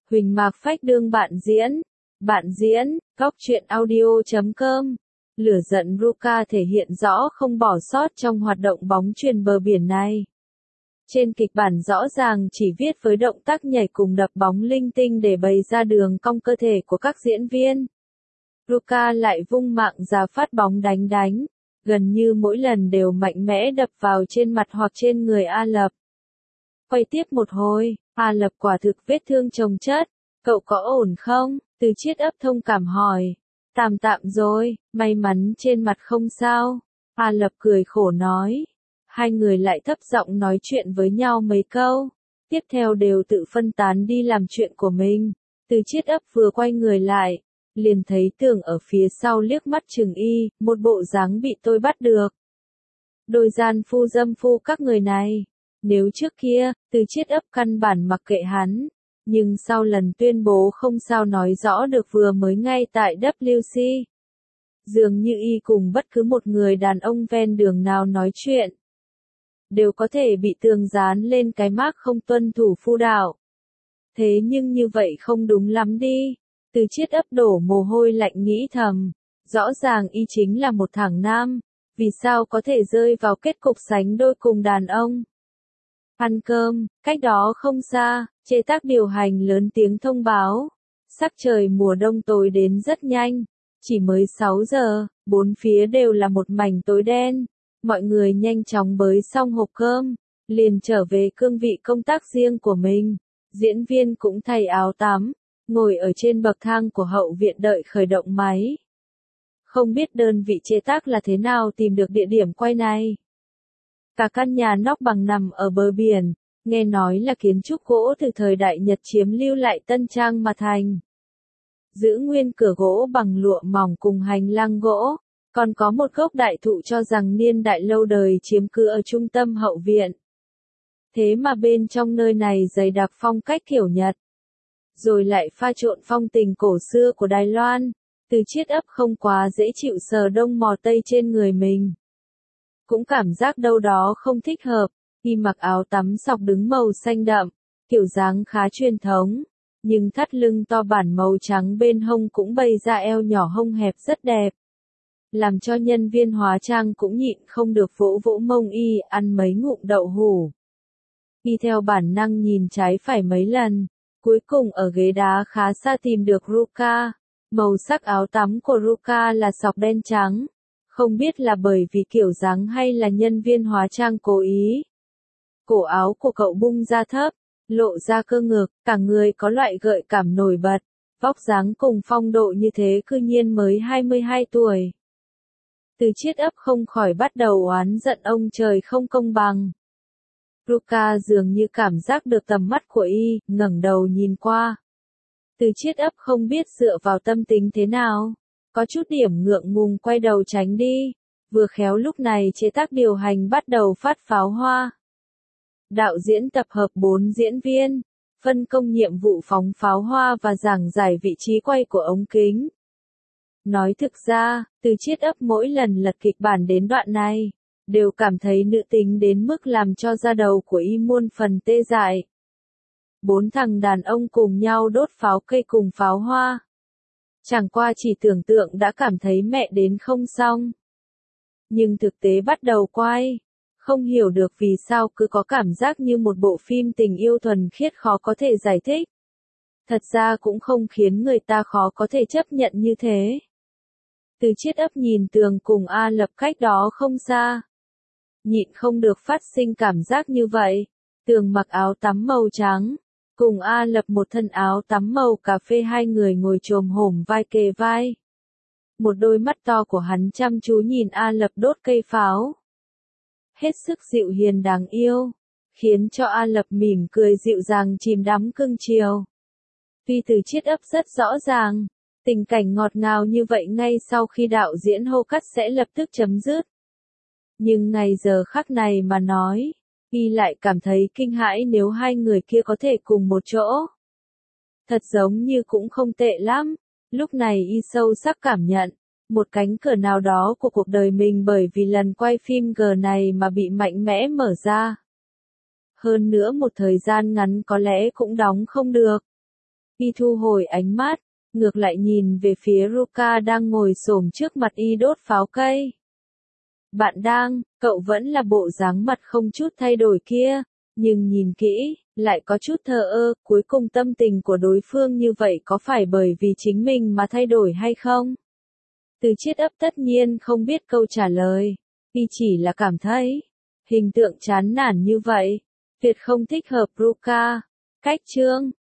Huỳnh Mạc Phách đương bạn diễn. Bạn diễn, Góc Truyện Audio.com. Lửa giận Ruka thể hiện rõ không bỏ sót trong hoạt động bóng chuyền bờ biển này. Trên kịch bản rõ ràng chỉ viết với động tác nhảy cùng đập bóng linh tinh để bày ra đường cong cơ thể của các diễn viên. Ruka lại vung mạng ra phát bóng đánh, gần như mỗi lần đều mạnh mẽ đập vào trên mặt hoặc trên người A Lập. Quay tiếp một hồi, A Lập quả thực vết thương chồng chất, cậu có ổn không? Từ Chiết ấp thông cảm hỏi. Tạm rồi, may mắn trên mặt không sao. A Lập cười khổ nói. Hai người lại thấp giọng nói chuyện với nhau mấy câu. Tiếp theo đều tự phân tán đi làm chuyện của mình. Từ Chiết ấp vừa quay người lại, liền thấy Tường ở phía sau liếc mắt chừng y, một bộ dáng bị tôi bắt được. Đôi gian phu dâm phu các người này. Nếu trước kia, Từ Chiết ấp căn bản mặc kệ hắn, nhưng sau lần tuyên bố không sao nói rõ được vừa mới ngay tại WC. Dường như y cùng bất cứ một người đàn ông ven đường nào nói chuyện, đều có thể bị Tường dán lên cái mác không tuân thủ phu đạo. Thế nhưng như vậy không đúng lắm đi. Từ Chiết ấp đổ mồ hôi lạnh nghĩ thầm. Rõ ràng y chính là một thằng nam, vì sao có thể rơi vào kết cục sánh đôi cùng đàn ông. Ăn cơm, cách đó không xa, chế tác điều hành lớn tiếng thông báo. Sắc trời mùa đông tối đến rất nhanh. Chỉ mới 6 giờ, bốn phía đều là một mảnh tối đen. Mọi người nhanh chóng bới xong hộp cơm, liền trở về cương vị công tác riêng của mình. Diễn viên cũng thay áo tắm, ngồi ở trên bậc thang của hậu viện đợi khởi động máy. Không biết đơn vị chế tác là thế nào tìm được địa điểm quay này. Cả căn nhà nóc bằng nằm ở bờ biển, nghe nói là kiến trúc gỗ từ thời Đại Nhật chiếm lưu lại Tân Trang mà thành. Giữ nguyên cửa gỗ bằng lụa mỏng cùng hành lang gỗ, còn có một gốc đại thụ cho rằng niên đại lâu đời chiếm cứ ở trung tâm hậu viện. Thế mà bên trong nơi này dày đặc phong cách kiểu Nhật, rồi lại pha trộn phong tình cổ xưa của Đài Loan. Từ Chiết ấp không quá dễ chịu sờ đông mò tây trên người mình. Cũng cảm giác đâu đó không thích hợp, y mặc áo tắm sọc đứng màu xanh đậm, kiểu dáng khá truyền thống, nhưng thắt lưng to bản màu trắng bên hông cũng bày ra eo nhỏ hông hẹp rất đẹp. Làm cho nhân viên hóa trang cũng nhịn không được vỗ vỗ mông y ăn mấy ngụm đậu hủ. Y theo bản năng nhìn trái phải mấy lần, cuối cùng ở ghế đá khá xa tìm được Ruka. Màu sắc áo tắm của Ruka là sọc đen trắng. Không biết là bởi vì kiểu dáng hay là nhân viên hóa trang cố ý. Cổ áo của cậu bung ra thấp, lộ ra cơ ngực, cả người có loại gợi cảm nổi bật. Vóc dáng cùng phong độ như thế cư nhiên mới 22 tuổi. Từ Chiết ấp không khỏi bắt đầu oán giận ông trời không công bằng. Ruka dường như cảm giác được tầm mắt của y, ngẩng đầu nhìn qua. Từ Chiết ấp không biết dựa vào tâm tính thế nào, có chút điểm ngượng ngùng quay đầu tránh đi. Vừa khéo lúc này chế tác điều hành bắt đầu phát pháo hoa. Đạo diễn tập hợp 4 diễn viên, phân công nhiệm vụ phóng pháo hoa và giảng giải vị trí quay của ống kính. Nói thực ra, Từ Chiết ấp mỗi lần lật kịch bản đến đoạn này, đều cảm thấy nữ tính đến mức làm cho da đầu của y muôn phần tê dại. 4 thằng đàn ông cùng nhau đốt pháo cây cùng pháo hoa. Chẳng qua chỉ tưởng tượng đã cảm thấy mẹ đến không xong. Nhưng thực tế bắt đầu quay, không hiểu được vì sao cứ có cảm giác như một bộ phim tình yêu thuần khiết khó có thể giải thích. Thật ra cũng không khiến người ta khó có thể chấp nhận như thế. Từ Chiết ấp nhìn Tường cùng A Lập cách đó không xa. Nhịn không được phát sinh cảm giác như vậy. Tường mặc áo tắm màu trắng, cùng A Lập một thân áo tắm màu cà phê, hai người ngồi chồm hổm vai kề vai. Một đôi mắt to của hắn chăm chú nhìn A Lập đốt cây pháo. Hết sức dịu hiền đáng yêu, khiến cho A Lập mỉm cười dịu dàng chìm đắm cưng chiều. Tuy Từ Chiết ấp rất rõ ràng, tình cảnh ngọt ngào như vậy ngay sau khi đạo diễn hô cắt sẽ lập tức chấm dứt. Nhưng ngày giờ khắc này mà nói, y lại cảm thấy kinh hãi nếu hai người kia có thể cùng một chỗ. Thật giống như cũng không tệ lắm. Lúc này y sâu sắc cảm nhận, một cánh cửa nào đó của cuộc đời mình bởi vì lần quay phim G này mà bị mạnh mẽ mở ra. Hơn nữa một thời gian ngắn có lẽ cũng đóng không được. Y thu hồi ánh mắt, ngược lại nhìn về phía Ruka đang ngồi xổm trước mặt y đốt pháo cây. Bạn đang, cậu vẫn là bộ dáng mặt không chút thay đổi kia, nhưng nhìn kỹ, lại có chút thờ ơ, cuối cùng tâm tình của đối phương như vậy có phải bởi vì chính mình mà thay đổi hay không? Từ Chiết ấp tất nhiên không biết câu trả lời, y chỉ là cảm thấy, hình tượng chán nản như vậy, tuyệt không thích hợp Ruka. Cách chương